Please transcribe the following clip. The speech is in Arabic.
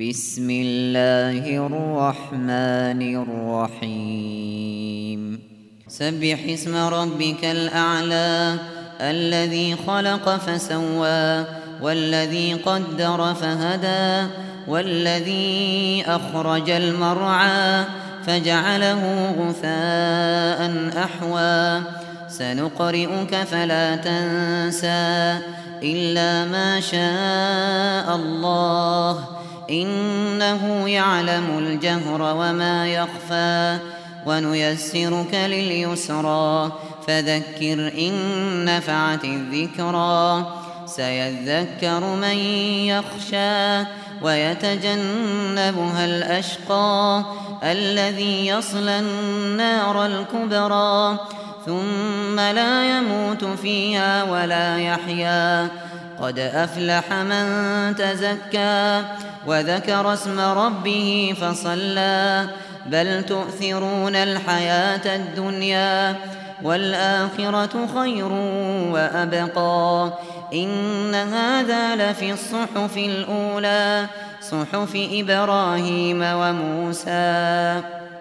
بسم الله الرحمن الرحيم سبح اسم ربك الأعلى الذي خلق فسوى والذي قدر فهدى والذي أخرج المرعى فجعله غثاء أحوى سنقرئك فلا تنسى إلا ما شاء الله إنه يعلم الجهر وما يخفى ونيسرك لليسرى فذكر إن نفعت الذكرى سيذكر من يخشى ويتجنبها الأشقى الذي يصلى النار الكبرى ثم لا يموت فيها ولا يحيا قد أفلح من تزكى وذكر اسم ربه فصلى بل تؤثرون الحياة الدنيا والآخرة خير وأبقى إن هذا لفي الصحف الأولى صحف إبراهيم وموسى